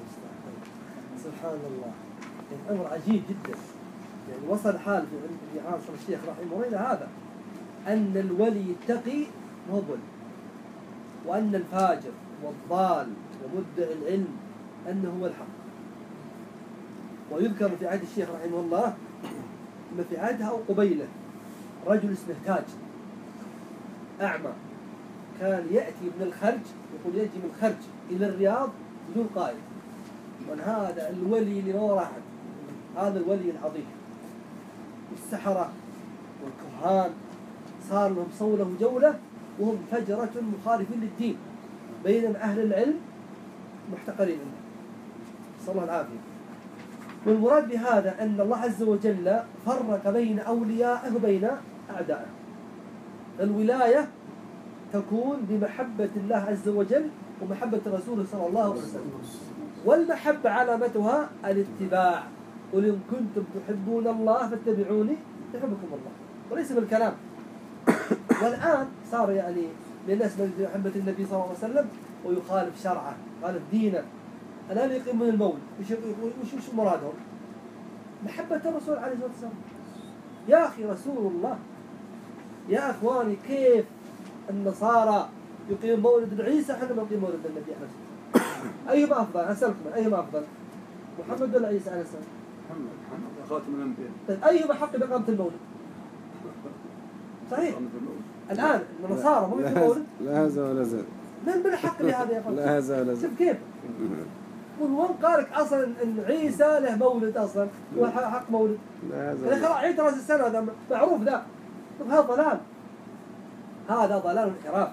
سبحان الله يعني أمر عجيب جدا. يعني وصل حال في عصر الشيخ رحمه الله إلى هذا أن الولي التقي هو ولي وأن الفاجر والضال ومدعي العلم أنه هو الحق. ويذكر في عهد الشيخ رحمه الله أن في عهدها أو قبيله رجل اسمه تاج أعمى كان يأتي من الخرج يقول يأتي من الخرج إلى الرياض بدون قائد. من هذا الولي اللي ما وراه أحد هذا الولي العظيم. السحرة والكهان صار لهم صولة وجولة وهم فجرة مخالفين للدين بينما أهل العلم محتقرين منه صلى الله العافية. والمراد بهذا أن الله عز وجل فرق بين أوليائه وبين أعدائه. الولاية تكون بمحبة الله عز وجل ومحبة رسوله صلى الله عليه وسلم والمحبة علامتها الاتباع. قل إن كنتم تحبون الله فاتبعوني يحبكم الله، وليس بالكلام. والآن صار يعني للناس من محبة النبي صلى الله عليه وسلم ويخالف شرعه، يخالف دينه. الآن يقيمون المولد، وش وش وش مرادهم؟ محبة الرسول عليه الصلاة والسلام. يا أخي رسول الله، يا أخواني كيف النصارى يقيم مولد عيسى، احنا نقيم مولد النبي عليه الصلاة والسلام؟ أيهما أفضل؟ أسألكم أيهما أفضل؟ محمد ولا عيسى عليه السلام؟ محمد محمد خاتم الأنبياء. طيب أيهما حق بإقامة المولد؟ صحيح. الآن النصارى مو يقيمون مولد؟ لا هذا ولا ذا. من من الحق بهذا يا أخوان؟ لا هذا ولا ذا. شوف كيف؟ وين قالك أصلا إن عيسى له مولد أصلا وحق مولد؟ لا هذا يعني خلاص عيد رأس السنة هذا معروف ذا. طيب هذا ضلال. هذا ضلال وانحراف.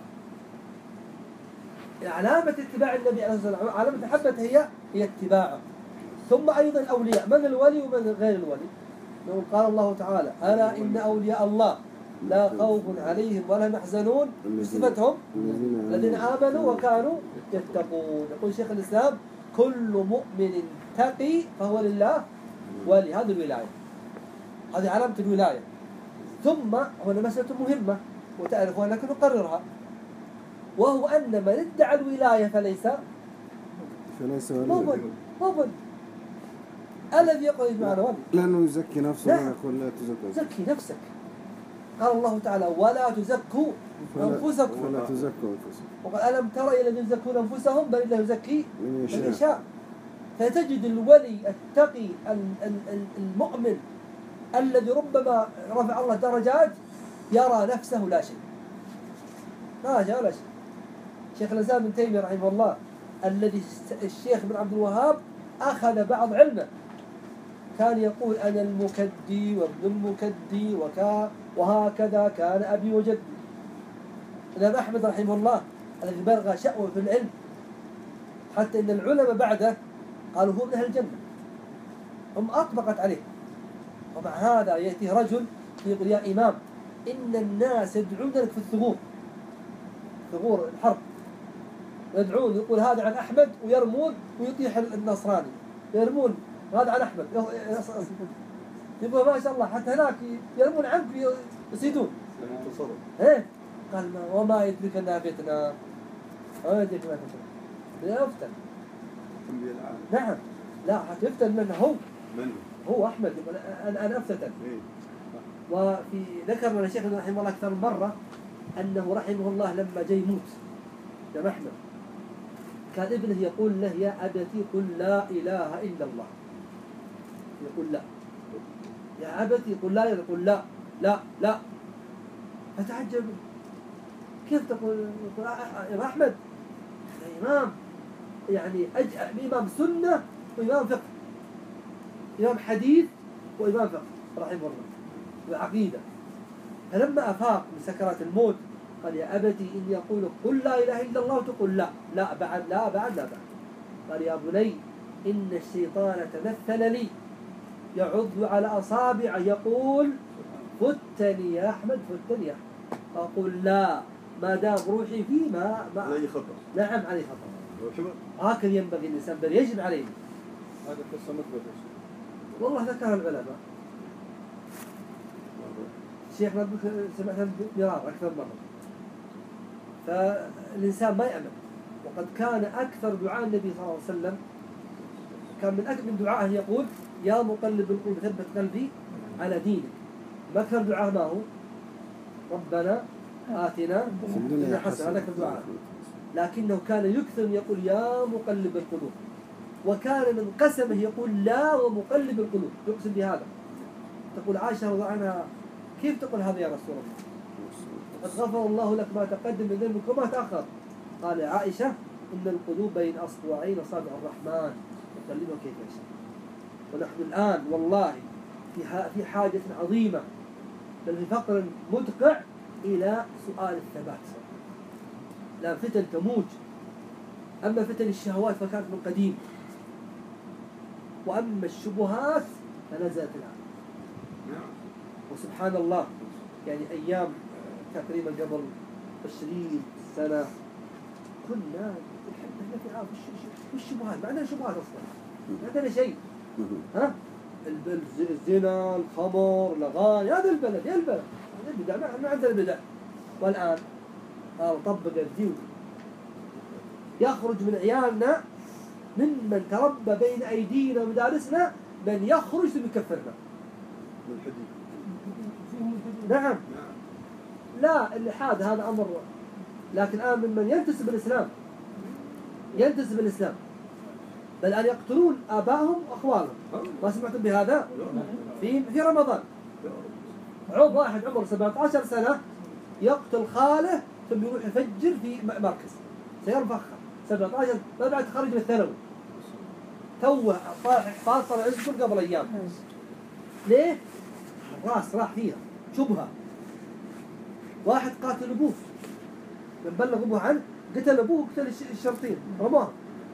علامة اتباع النبي عليه الصلاة والسلام، علامة محبته هي هي اتباعه. ثم أيضا الأولياء، من الولي ومن غير الولي. نقول قال الله تعالى: ألا إن أولياء الله لا خوف عليهم ولا هم يحزنون. صفتهم الذين آمنوا وكانوا يتقون. يقول شيخ الإسلام: كل مؤمن تقي فهو لله ولي. هذه الولاية، هذه علامة الولاية. ثم هنا مسألة مهمة وتعرفون لكن نقررها، وهو أن من ادعى الولاية فليس فليس مو مو الذي يقول معنا ولي، لأنه يزكي نفسه. نعم. ويقول لا تزكوا. زكي نفسك. قال الله تعالى: ولا تزكوا أنفسكم. ولا تزكوا أنفسكم. وقال: ألم ترى إلى الذين يزكون أنفسهم بل الله يزكي من من يشاء. يشاء. فتجد الولي التقي المؤمن الذي ربما رفع الله درجات يرى نفسه لا شيء، لا شيء ولا شيء. شيخ الإسلام ابن تيمية رحمه الله الذي الشيخ بن عبد الوهاب أخذ بعض علمه، كان يقول: أنا المكدي وابن المكدي وكا وهكذا كان أبي وجدي. الإمام أحمد رحمه الله الذي بلغ شأوه في العلم حتى إن العلماء بعده قالوا هو من أهل الجنة، هم أطبقت عليه. ومع هذا يأتي رجل يقول: يا إمام إن الناس يدعون لك في الثغور، ثغور الحرب، يدعون يقول هذا عن أحمد ويرمون ويطيح النصراني، يرمون هذا عن أحمد يقول ما شاء الله حتى هناك يرمون عنك يصيدون. إيه قال: وما يدرك أنها فتنة، وما يدرك أنها فتنة، لا يفتن. نعم لا حتى يفتن منه هو من هو أحمد يقول أنا أنا أفتتن. وفي ذكر لنا الشيخ رحمه الله أكثر من مرة أنه رحمه الله لما جاي يموت يا أحمد كان ابنه يقول له: يا أبتي قل لا إله إلا الله. يقول لا. يا أبتي قل لا، يقول لا لا لا. فتعجب: كيف تقول يا أحمد؟ يا إمام يعني أج... إمام سنة وإمام فقه، إمام حديث وإمام فقه رحمه الله وعقيدة. فلما أفاق من سكرات الموت قال: يا أبتي إني أقول قل لا إله إلا الله وتقول لا لا بعد لا بعد لا بعد. قال: يا بني إن الشيطان تمثل لي يعض على أصابعه يقول: فتني يا أحمد فتني يا أحمد. أقول: لا، ما دام روحي فيه ما ما عليه خطر. نعم عليه خطر. هكذا ينبغي الإنسان بل يجب عليه. هذا قصة مثبتة. والله ذكرها العلماء. شيخنا سمعتها مرار أكثر مرة. فالإنسان ما يأمن. وقد كان أكثر دعاء النبي صلى الله عليه وسلم كان من أكثر من دعائه يقول: يا مقلب القلوب ثبت قلبي على دينك. ما أكثر دعاء ما هو؟ ربنا آتنا في الدنيا حسنة. هذا أكثر دعاء. لكنه كان يكثر يقول: يا مقلب القلوب. وكان من قسمه يقول: لا ومقلب القلوب، يقسم بهذا. تقول عائشة رضي الله عنها: كيف تقول هذا يا رسول الله؟ قد غفر الله لك ما تقدم من ذنبك وما تأخر. قال عائشة: إن القلوب بين أصبعين أصابع الرحمن يقلبها كيف يشاء. ونحن الآن والله في في حاجة عظيمة بل في فقر مدقع إلى سؤال الثبات. لا فتن تموج، أما فتن الشهوات فكانت من قديم، وأما الشبهات فنزلت الآن. وسبحان الله يعني أيام تقريبا قبل عشرين سنة كنا احنا في عارف وش الشبهات؟ ما عندنا شبهات اصلا. ما عندنا شيء. ها؟ الزنا، الخمر، الاغاني، هذا البلد يا البلد. هذا البدع، ما عندنا بدع. والان قال طبق الدين. يخرج من عيالنا ممن تربى بين ايدينا ومدارسنا من يخرج ثم يكفرنا. نعم. لا الإلحاد هذا أمر، لكن الآن ممن ينتسب الإسلام ينتسب الإسلام بل أن يقتلون آبائهم وأخوانهم. ما سمعتم بهذا؟ في في رمضان عوض واحد عمره سبعة عشر سنة يقتل خاله ثم يروح يفجر في مركز سيارة فخة سبعة عشر ما بعد تخرج من الثانوي توه فاصل عزكم قبل أيام. ليه؟ راس راح فيها شبهة. واحد قاتل أبوه من بلغ أبوه عنه قتل أبوه وقتل الشرطين رماه.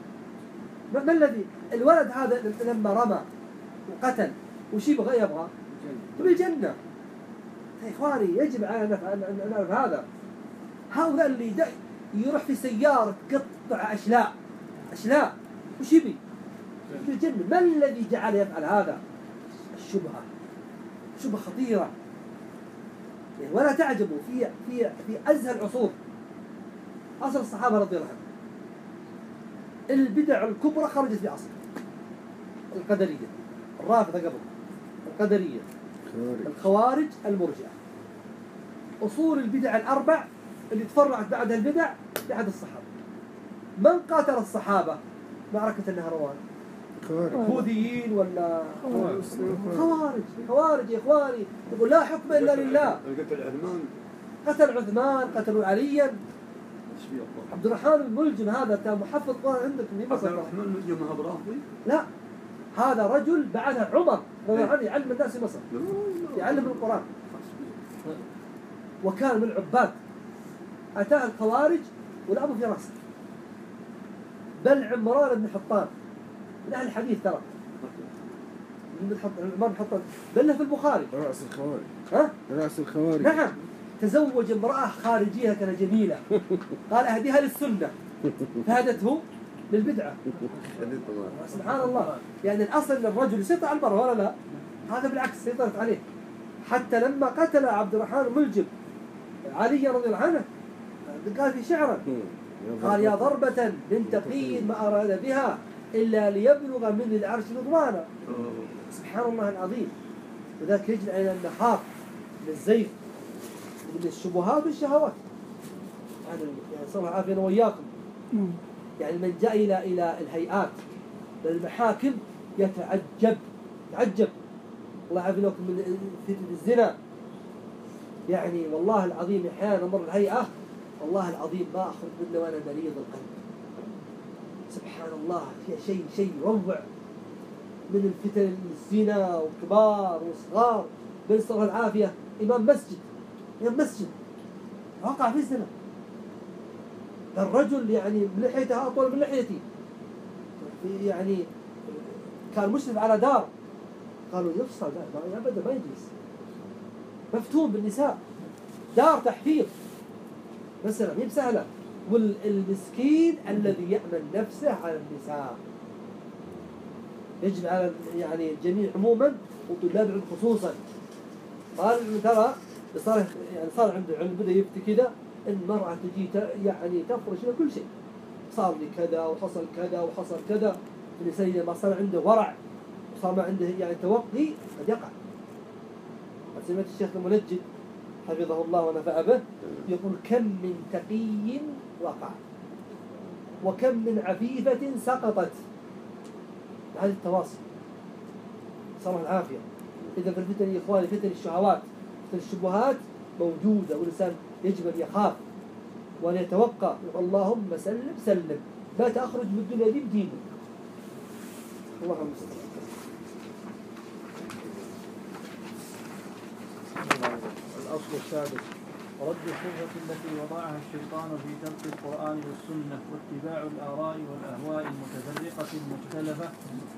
ما الذي الولد هذا لما رمى وقتل وش يبغى يبغى؟ يبغى الجنة. يا إخواني يجب علينا أن نعرف هذا. هؤلاء اللي يروح في سيارة تقطع أشلاء أشلاء وش يبي؟ يبي الجنة. ما الذي جعل يفعل هذا؟ الشبهة. شبهة خطيرة. ولا تعجبوا في في في أزهى العصور عصر الصحابة رضي الله عنهم البدع الكبرى خرجت في عصر القدرية الرافضة قبل القدرية الخوارج المرجئة. أصول البدع الأربع اللي تفرعت بعدها البدع في عهد الصحابة. من قاتل الصحابة معركة النهروان؟ هوذيين ولا خوارج؟ خوارج يا إخواني يقول لا حكم إلا لله. قتل عثمان قتل عثمان قتلوا عليا. عبد الرحمن الملجم هذا كان محفظ قرآن عندكم في مصر. عبد الرحمن الملجم ما هو برافضي؟ لا هذا رجل بعدها عمر رضي الله عنه يعلم الناس في مصر يعلم القرآن وكان من العباد. أتاه الخوارج ولعبوا في رأسه. بل عمران بن حطان من أهل الحديث ترى عمران بن حطان بل في البخاري رأس الخوارج. ها؟ رأس الخوارج. نعم تزوج امرأة خارجية كانت جميلة قال أهديها للسنة فهدته للبدعة. سبحان الله. يعني الأصل أن الرجل يسيطر على المرأة ولا لا؟ هذا بالعكس سيطرت عليه. حتى لما قتل عبد الرحمن الملجم علي رضي الله عنه قال في شعره قال يا ضربة من تقي ما أراد بها إلا ليبلغ من العرش رضوانا. سبحان الله العظيم. وذلك يجب علينا أن نخاف من الزيغ من الشبهات والشهوات. يعني صلى الله عليه وإياكم. يعني من جاء إلى إلى الهيئات للمحاكم يتعجب تعجب الله يعافيكم من فتنة الزنا. يعني والله العظيم أحيانا مر الهيئة والله العظيم ما أخرج منه وأنا مريض القلب. سبحان الله فيها شيء شيء يروع من الفتن الزنا وكبار وصغار. بنسأل الله العافية إمام مسجد إمام مسجد وقع في الزنا. الرجل يعني لحيته أطول من لحيتي يعني كان مشرف على دار قالوا يفصل لا أبدا ما يجلس مفتون بالنساء دار تحفيظ مثلا مي بسهلة. والمسكين الذي يأمن نفسه على النساء. يجب على يعني الجميع عموما وطلاب العلم خصوصا. قال ترى صار يعني صار عنده علم بدأ يفتي كذا المرأة تجي يعني تفرش له كل شيء. صار لي كذا وحصل كذا وحصل كذا. الإنسان ما صار عنده ورع وصار ما عنده يعني توقي قد يقع. سمعت الشيخ المنجد حفظه الله ونفع به يقول كم من تقي وقع وكم من عفيفة سقطت. هذه التواصل صلى الله العافية. إذا في الفتن يا إخواني فتن الشهوات فتن الشبهات موجودة والإنسان يجب أن يخاف وأن يتوقع اللهم سلم سلم لا تخرج من الدنيا دي بدينك. الله المستعان. الأصل السادس رد الشبهة التي وضعها الشيطان في ترك القرآن والسنة واتباع الآراء والأهواء المتفرقة المختلفة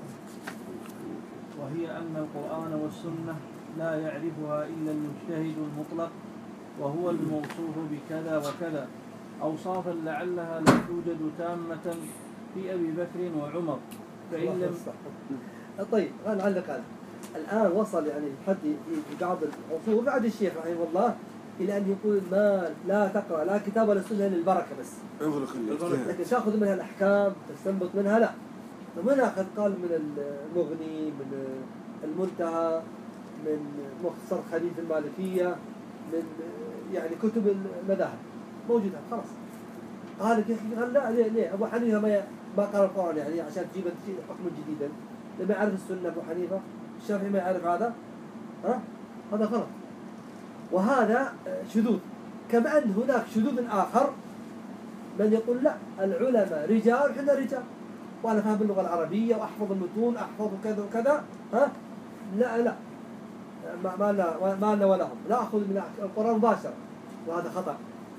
وهي أن القرآن والسنة لا يعرفها إلا المجتهد المطلق وهو الموصوف بكذا وكذا أوصافا لعلها لا توجد تامة في أبي بكر وعمر، فإن لم. طيب أنا نعلق على الآن وصل يعني حد في بعض العصور بعد الشيخ رحمه الله إلى أن يقول ما لا تقرأ لا كتاب ولا سنة للبركة بس، اغلق الاجتهاد. لكن تأخذ منها الأحكام تستنبط منها لا. ومن أخذ قال من المغني، من المنتهى، من مختصر خليل المالكية، من يعني كتب المذاهب موجودة خلاص. قال يا أخي قال لا ليه ليه أبو حنيفة ما ما قرأ القرآن يعني عشان تجيب حكما جديدا، لما يعرف السنة أبو حنيفة، الشافعي ما يعرف هذا، ها هذا غلط. وهذا شذوذ، كما أن هناك شذوذ آخر من يقول لا العلماء رجال وحنا رجال وأنا فاهم اللغة العربية وأحفظ المتون أحفظ كذا وكذا، ها لا لا ما ما لنا ما لنا ولهم، نأخذ من القرآن مباشرة، وهذا خطأ.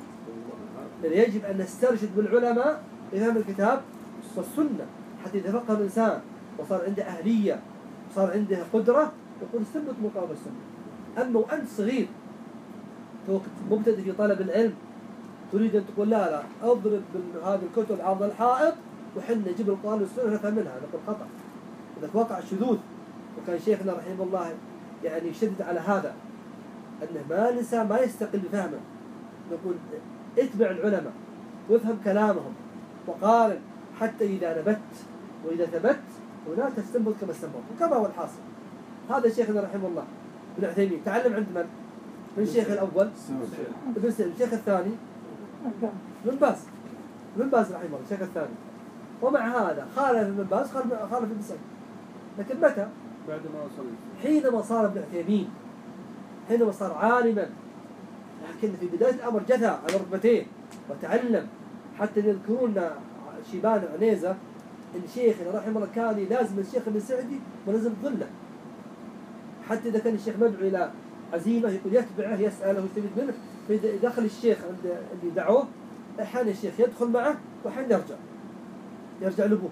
يجب أن نسترشد بالعلماء لفهم الكتاب والسنة، حتى إذا فقه الإنسان وصار عنده أهلية وصار عنده قدرة يقول استنبط من القرآن والسنة. أما وأنت صغير مبتدئ في طلب العلم تريد أن تقول لا لا أضرب هذه الكتب عرض الحائط وحنا نجيب القرآن والسنة نفهم منها، نقول خطأ. إذا وقع شذوذ، وكان شيخنا رحمه الله يعني يشدد على هذا أنه ما الإنسان ما يستقل بفهمه، نقول اتبع العلماء وافهم كلامهم وقارن حتى إذا نبت وإذا ثبت ولا تستنبط كما استنبط، وكما هو الحاصل. هذا شيخنا رحمه الله ابن عثيمين تعلم عند من؟ من الشيخ الأول ابن سلم، الشيخ الثاني ابن باز، ابن باز رحمه الله الشيخ الثاني. ومع هذا خالف ابن باز خالف ابن سلم، لكن متى؟ بعد ما وصل حينما صار ابن عثيمين، حينما صار عالما، لكن في بداية الأمر جثى على ركبتيه وتعلم، حتى يذكرون شيبان عنيزة إن شيخنا رحمه الله كان لازم الشيخ ابن سعدي ولازم ظله، حتى إذا كان الشيخ مدعو إلى عزيمة يقول يتبعه يسأله يستفيد منه، فإذا دخل الشيخ عند اللي دعوه أحيانا الشيخ يدخل معه وأحيانا يرجع يرجع لأبوه.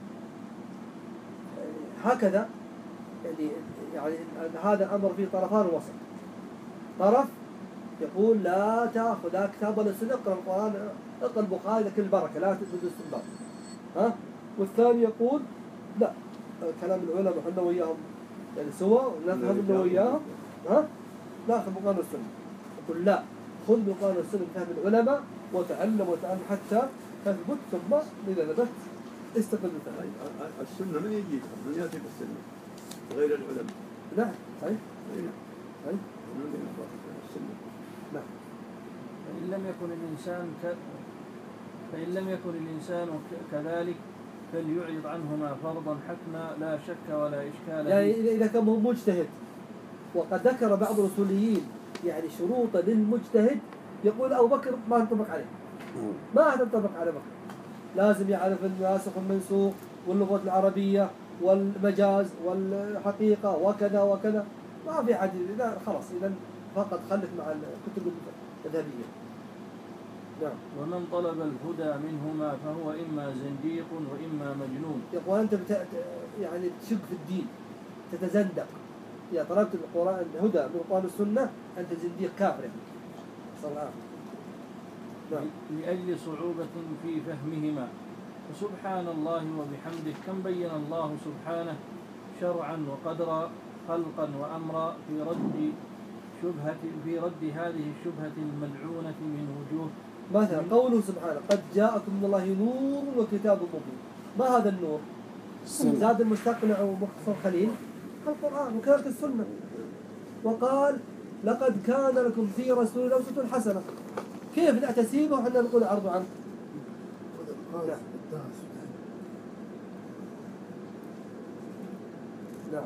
هكذا يعني يعني هذا أمر فيه طرفان وسط. طرف يقول لا تأخذ لا كتاب ولا سنة، اقرأ القرآن اقرأ البخاري لكن البركة لا تأخذ استنباط، ها. والثاني يقول لا كلام العلماء احنا وياهم يعني سوا ونفهم انه وياهم، ها ناخذ القرآن والسنة. يقول لا خذ القرآن والسنة بفهم العلماء وتعلم وتعلم حتى تثبت، ثم إذا ثبت استقل بالفهم. السنة من يجيب من يأتي بالسنة غير العلماء؟ نعم صحيح. أي من السنة. نعم. فإن لم يكن الإنسان ك... فإن لم يكن الإنسان كذلك فليعرض عنهما فرضا حتما لا شك ولا إشكال يعني فيه. إذا كان مجتهد، وقد ذكر بعض الأصوليين يعني شروطا للمجتهد، يقول أبو بكر ما ينطبق عليه، ما تنطبق على بكر، لازم يعرف الناسخ والمنسوخ واللغة العربية والمجاز والحقيقة وكذا وكذا، ما في حد. لا خلاص إذا فقط خلك مع الكتب الذهبية. نعم. ومن طلب الهدى منهما فهو إما زنديق وإما مجنون. يقول أنت بت... يعني تشك في الدين تتزندق، إذا طلبت القرآن الهدى من القرآن والسنة أنت زنديق كافر صلى الله عليه وسلم. نعم. لأجل صعوبة في فهمهما. فسبحان الله وبحمده كم بين الله سبحانه شرعا وقدرا خلقا وأمرا في رد شبهة في رد هذه الشبهة الملعونة من وجوه. مثلا قوله سبحانه قد جاءكم من الله نور وكتاب مبين. ما هذا النور؟ زاد المستقنع ومختصر خليل القرآن وكذلك السنة. وقال لقد كان لكم في رسول الله أسوة حسنة. كيف نعتسيبه وحنا نقول عرض عنه؟ نعم. نعم.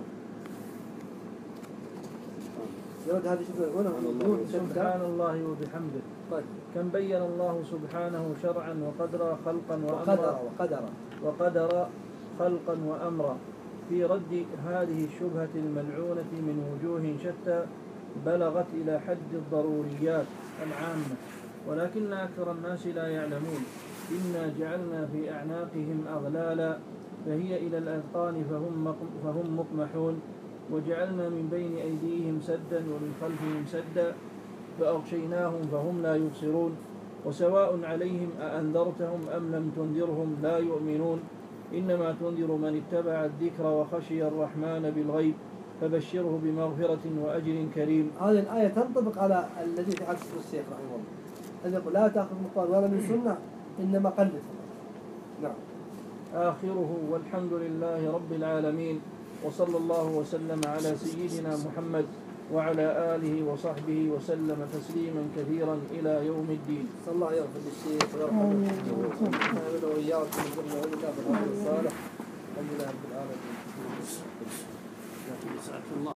يرد هذه شبهة هنا سبحان الله وبحمده. طيب. كم بين الله سبحانه شرعا وقدرا خلقا وأمرا وقدر وقدر وقدر خلقا وأمرا في رد هذه الشبهة الملعونة من وجوه شتى بلغت إلى حد الضروريات العامة، ولكن أكثر الناس لا يعلمون. إنا جعلنا في أعناقهم أغلالا فهي إلى الأذقان فهم فهم مقمحون، وجعلنا من بين أيديهم سدا ومن خلفهم سدا فأغشيناهم فهم لا يبصرون. وسواء عليهم أأنذرتهم أم لم تنذرهم لا يؤمنون إنما تنذر من اتبع الذكر وخشي الرحمن بالغيب فبشره بمغفرة وأجر كريم. هذه الآية تنطبق على الذي في حديث الشيخ رحمه الله الذي يقول لا تأخذ من القرآن ولا من السنة إنما قلد. نعم. آخره والحمد لله رب العالمين وصلى الله وسلم على سيدنا محمد وعلى آله وصحبه وسلم تسليما كثيرا إلى يوم الدين. صلى الله يغفر للشيخ ويرحمه ويعمل وإياكم بالجنة والعافية الصالح. الحمد لله رب العالمين.